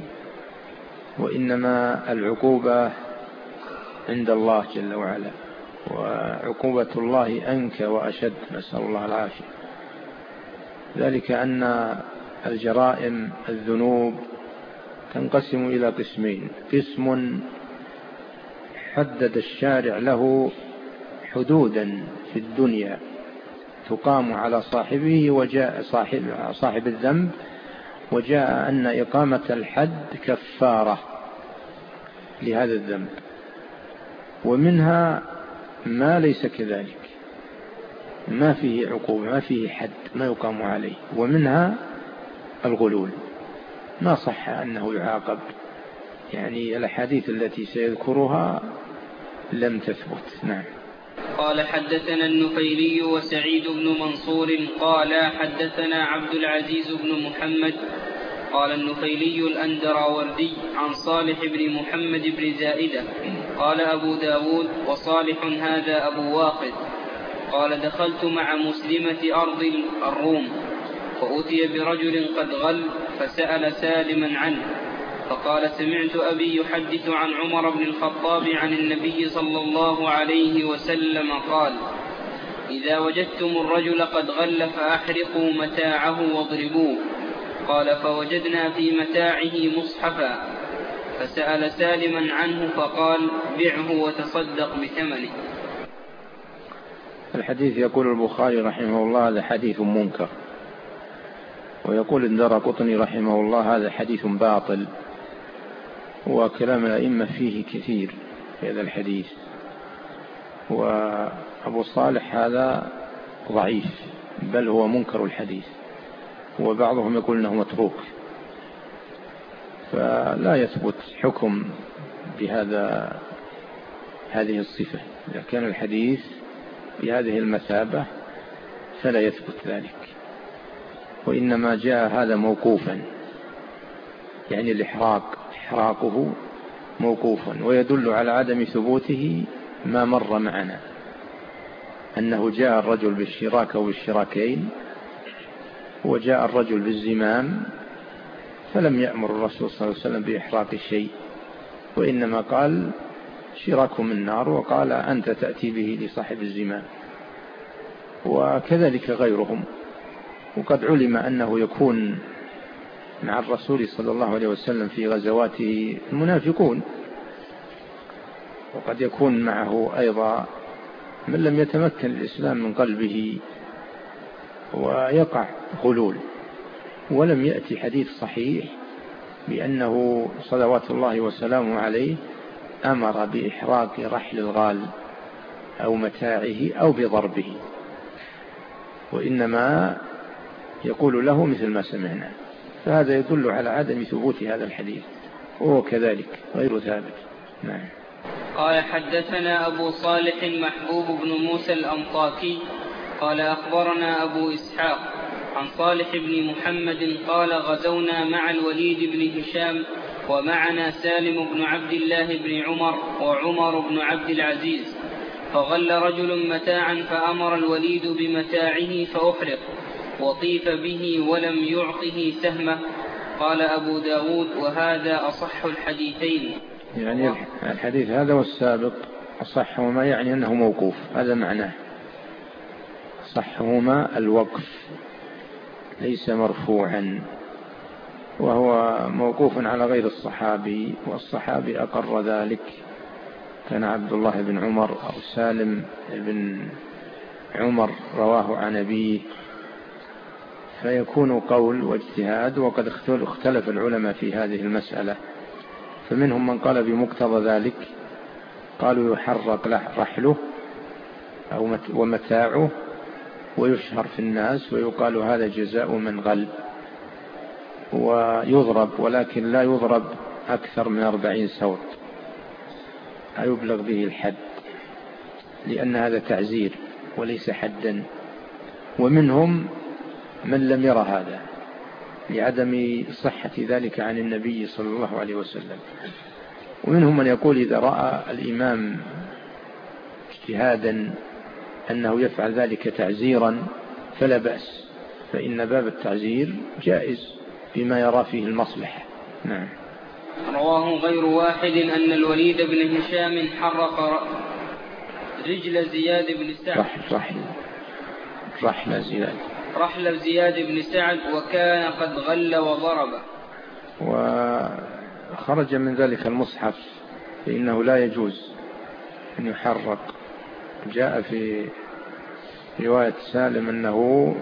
وإنما العقوبة عند الله جل وعلا، وعقوبة الله أنكى وأشد، نسأل الله العافية. ذلك أن الجرائم الذنوب تنقسم إلى قسمين: قسم حدد الشارع له حدودا في الدنيا تقام على صاحبه، وجاء صاحب الذنب وجاء أن إقامة الحد كفارة لهذا الذنب. ومنها ما ليس كذلك، ما فيه عقوبة، ما فيه حد، ما يقام عليه. ومنها الغلول، ما صح أنه يعاقب، يعني الأحاديث التي سيذكرها لم تثبت. نعم. قال حدثنا النفيلي وسعيد بن منصور قال حدثنا عبد العزيز بن محمد قال النفيلي الأندراوردي عن صالح بن محمد بن زائدة قال أبو داود وصالح هذا أبو واقد قال دخلت مع مسلمة أرض الروم فأتي برجل قد غل فسأل سالما عنه فقال سمعت أبي يحدث عن عمر بن الخطاب عن النبي صلى الله عليه وسلم قال إذا وجدتم الرجل قد غل فأحرقوا متاعه واضربوه. قال فوجدنا في متاعه مصحفا فسأل سالما عنه فقال بعه وتصدق بثمنه. الحديث يقول البخاري رحمه الله هذا حديث منكر، ويقول الدارقطني رحمه الله هذا حديث باطل، وكلام الأئمة فيه كثير في هذا الحديث. وأبو صالح هذا ضعيف، بل هو منكر الحديث، وبعضهم يقول أنه متروك، فلا يثبت حكم هذه الصفة. إذا كان الحديث بهذه المثابة فلا يثبت ذلك، وإنما جاء هذا موقوفا، يعني إحراقه موقوفا. ويدل على عدم ثبوته ما مر معنا، أنه جاء الرجل بالشراك أو بالشراكين، وجاء الرجل بالزمام، فلم يأمر الرسول صلى الله عليه وسلم بإحراق الشيء، وإنما قال شراك من نار، وقال أنت تأتي به لصاحب الزمام. وكذلك غيرهم. وقد علم أنه يكون مع الرسول صلى الله عليه وسلم في غزواته المنافقون، وقد يكون معه أيضا من لم يتمكن الإسلام من قلبه ويقع غلول. ولم يأتي حديث صحيح بأنه صلوات الله وسلامه عليه أمر بإحراق رحل الغال أو متاعه أو بضربه، وإنما يقول له مثل ما سمعنا. فهذا يدل على عدم ثبوت هذا الحديث، وهو كذلك غير ثابت. نعم. قال حدثنا أبو صالح محبوب بن موسى الأنطاكي قال أخبرنا أبو إسحاق عن صالح بن محمد قال غزونا مع الوليد بن هشام ومعنا سالم بن عبد الله بن عمر وعمر بن عبد العزيز، فغل رجل متاعا فأمر الوليد بمتاعه فأحرق وطيف به ولم يعطه سهمه. قال أبو داود وهذا أصح الحديثين. يعني الحديث هذا والسابق أصحهما، يعني أنه موقوف، هذا معناه. صحهما الوقف ليس مرفوعا، وهو موقوف على غير الصحابي، والصحابي أقر ذلك، كان عبد الله بن عمر أو سالم بن عمر رواه عن أبيه، فيكون قول واجتهاد. وقد اختلف العلماء في هذه المسألة، فمنهم من قال بمقتضى ذلك، قالوا يحرق رحله ومتاعه ويشهر في الناس، ويقال هذا جزاء من غل، ويضرب، ولكن لا يضرب أكثر من 40 سوط، لا يبلغ به الحد، لأن هذا تعزير وليس حدا. ومنهم من لم يرى هذا لعدم صحة ذلك عن النبي صلى الله عليه وسلم. ومنهم من يقول إذا رأى الإمام اجتهادا أنه يفعل ذلك تعزيرا فلا بأس، فإن باب التعزير جائز بما يرى فيه المصلحة. نعم. رواه غير واحد أن الوليد بن هشام حرق رجل زياد بن سعد رحل زياد بن سعد وكان قد غل وضربه. وخرج من ذلك المصحف فإنه لا يجوز أن يحرق. جاء في رواية سالم أنه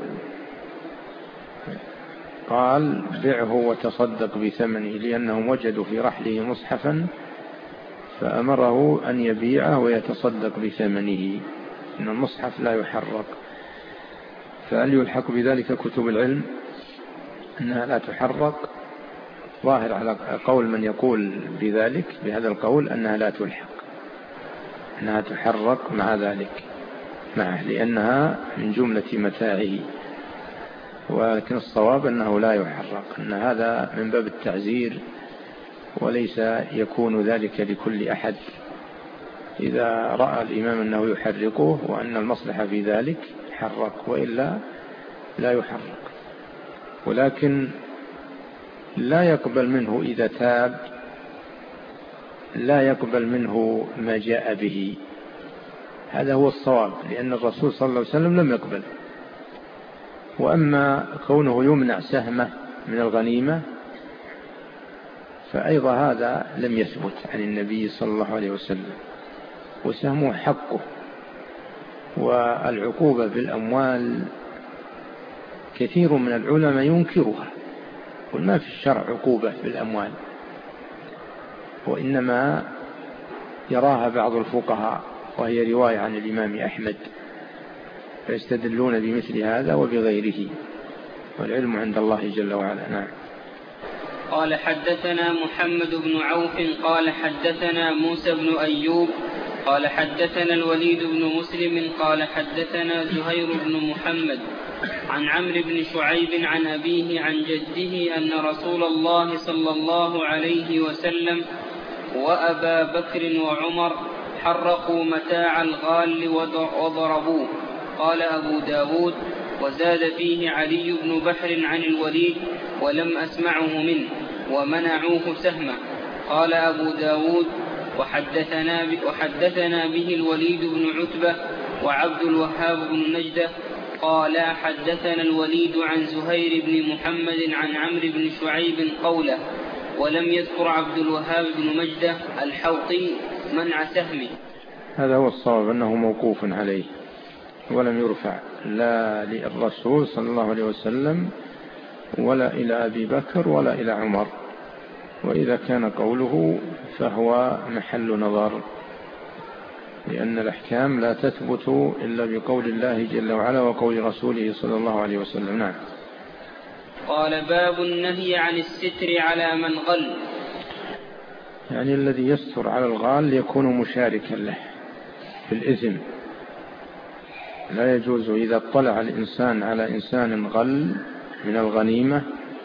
قال بعه وتصدق بثمنه، لأنهم وجدوا في رحله مصحفا فأمره أن يبيعه ويتصدق بثمنه، إن المصحف لا يحرق. فهل يلحق بذلك كتب العلم أنها لا تحرق؟ ظاهر على قول من يقول بذلك بهذا القول أنها لا تلحق، أنها تحرق مع ذلك معه لأنها من جملة متاعه، ولكن الصواب أنه لا يحرق، أن هذا من باب التعزير وليس يكون ذلك لكل أحد. إذا رأى الإمام أنه يحرقه وأن المصلحة في ذلك حرق، وإلا لا يحرق. ولكن لا يقبل منه إذا تاب، لا يقبل منه ما جاء به، هذا هو الصواب، لأن الرسول صلى الله عليه وسلم لم يقبل. وأما كونه يمنع سهمه من الغنيمة فأيضا هذا لم يثبت عن النبي صلى الله عليه وسلم، وسهمه حقه. والعقوبة بالأموال كثير من العلماء ينكرها، وما في الشرع عقوبة بالأموال، وإنما يراها بعض الفقهاء، وهي رواية عن الإمام أحمد، فيستدلون بمثل هذا وبغيره، والعلم عند الله جل وعلا. نعم. قال حدثنا محمد بن عوف قال حدثنا موسى بن أيوب قال حدثنا الوليد بن مسلم قال حدثنا زهير بن محمد عن عمرو بن شعيب عن أبيه عن جده أن رسول الله صلى الله عليه وسلم وأبا بكر وعمر حرقوا متاع الغال وضربوه. قال أبو داود وزاد فيه علي بن بحر عن الوليد ولم أسمعه منه ومنعوه سهمه. قال أبو داود وحدثنا به الوليد بن عتبة وعبد الوهاب بن نجدة قال حدثنا الوليد عن زهير بن محمد عن عمرو بن شعيب قوله، ولم يذكر عبد الوهاب بن نجدة الحوطي منع سهمه. هذا هو الصواب، أنه موقوف عليه ولم يرفع لا للرسول صلى الله عليه وسلم ولا إلى أبي بكر ولا إلى عمر، وإذا كان قوله فهو محل نظر، لأن الأحكام لا تثبت إلا بقول الله جل وعلا وقول رسوله صلى الله عليه وسلم. نعم. قال باب النهي عن الستر على من غل، يعني الذي يستر على الغال يكون مشاركا له في الإثم، لا يجوز إذا اطلع الإنسان على إنسان غل من الغنيمة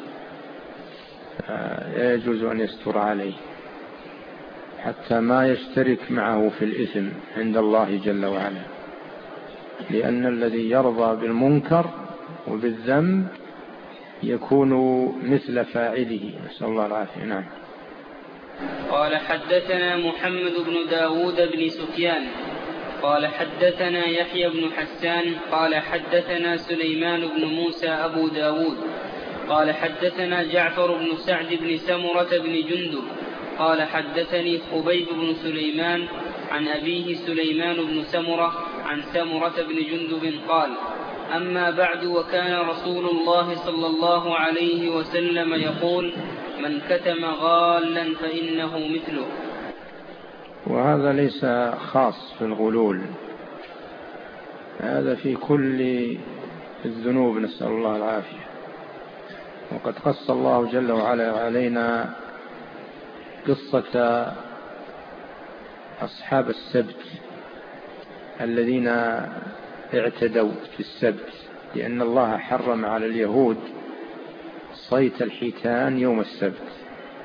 لا يجوز أن يستر عليه حتى ما يشترك معه في الإثم عند الله جل وعلا، لأن الذي يرضى بالمنكر وبالذنب يكون مثل فاعله، نسأل الله العافية. نعم. قال حدثنا محمد بن داود بن سفيان قال حدثنا يحيى بن حسان قال حدثنا سليمان بن موسى أبو داود قال حدثنا جعفر بن سعد بن سمرة بن جندب قال حدثني خبيب بن سليمان عن أبيه سليمان بن سمرة عن سمرة بن جندب قال أما بعد وكان رسول الله صلى الله عليه وسلم يقول من كتم غالا فإنه مثله. وهذا ليس خاص في الغلول، هذا في كل الذنوب، نسأل الله العافية. وقد قص الله جل وعلا علينا قصة أصحاب السبت الذين اعتدوا في السبت، لأن الله حرم على اليهود صيد الحيتان يوم السبت،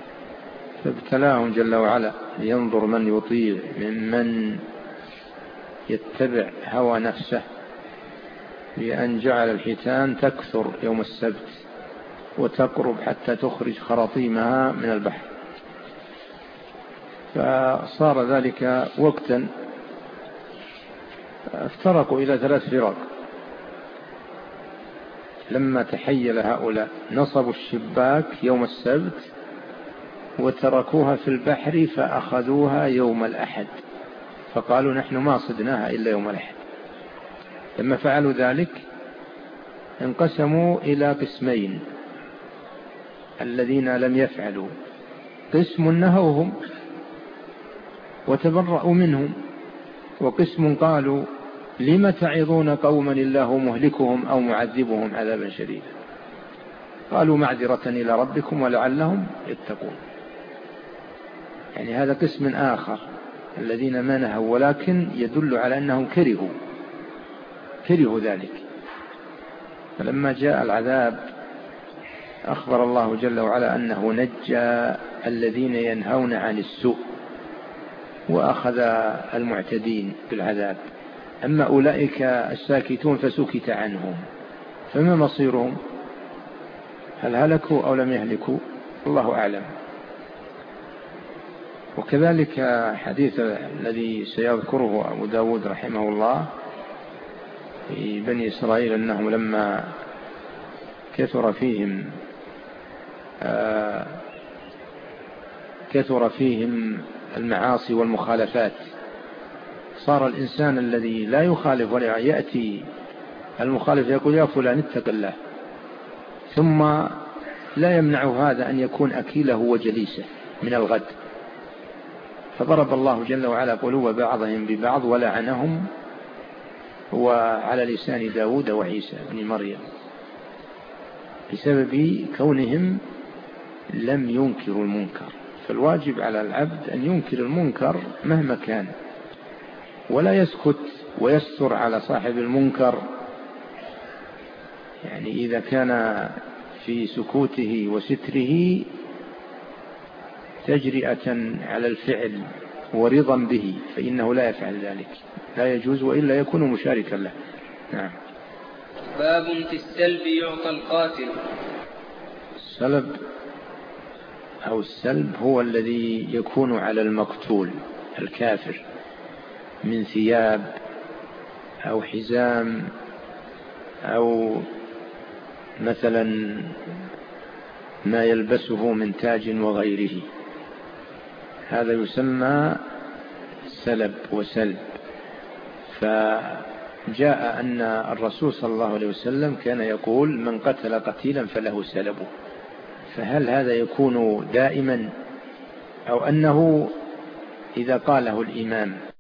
فابتلاهم جل وعلا لينظر من يطيع ممن يتبع هوى نفسه بأن جعل الحيتان تكثر يوم السبت وتقرب حتى تخرج خراطيمها من البحر، فصار ذلك وقتا افترقوا إلى 3 فرق. لما تحيل هؤلاء نصبوا الشباك يوم السبت وتركوها في البحر فأخذوها يوم الأحد، فقالوا نحن ما صدناها إلا يوم الأحد. لما فعلوا ذلك انقسموا إلى قسمين: الذين لم يفعلوا قسم نهوهم وتبرأوا منهم، وقسم قالوا لم تعظون قوما الله مهلكهم أو معذبهم عذابا شديدا، قالوا معذرة إلى ربكم ولعلهم يتقون. يعني هذا قسم آخر الذين ما نهوا، ولكن يدل على أنهم كرهوا ذلك. فلما جاء العذاب أخبر الله جل وعلا أنه نجى الذين ينهون عن السوء وأخذ المعتدين بالعذاب. أما أولئك الساكتون فسكت عنهم، فما مصيرهم؟ هل هلكوا أو لم يهلكوا؟ الله أعلم. وكذلك حديث الذي سيذكره أبو داود رحمه الله في بني إسرائيل أنهم لما كثر فيهم المعاصي والمخالفات، صار الإنسان الذي لا يخالف ولا يأتي المخالف يقول يا فلان اتق الله، ثم لا يمنع هذا أن يكون أكيله وجليسه من الغد. فضرب الله جل وعلا قلوب بعضهم ببعض ولعنهم، وعلى لسان داود وعيسى بن مريم، بسبب كونهم لم ينكروا المنكر. فالواجب على العبد أن ينكر المنكر مهما كان، ولا يسكت ويستر على صاحب المنكر. يعني إذا كان في سكوته وستره تجرئة على الفعل ورضا به فإنه لا يفعل ذلك، لا يجوز، وإلا يكون مشاركا له. نعم. باب في السلب يعطى القاتل. السلب أو السلب هو الذي يكون على المقتول الكافر من ثياب أو حزام أو مثلا ما يلبسه من تاج وغيره، هذا يسمى سلب وسلب. فجاء أن الرسول صلى الله عليه وسلم كان يقول من قتل قتيلا فله سلبه. فهل هذا يكون دائما أو أنه إذا قاله الإمام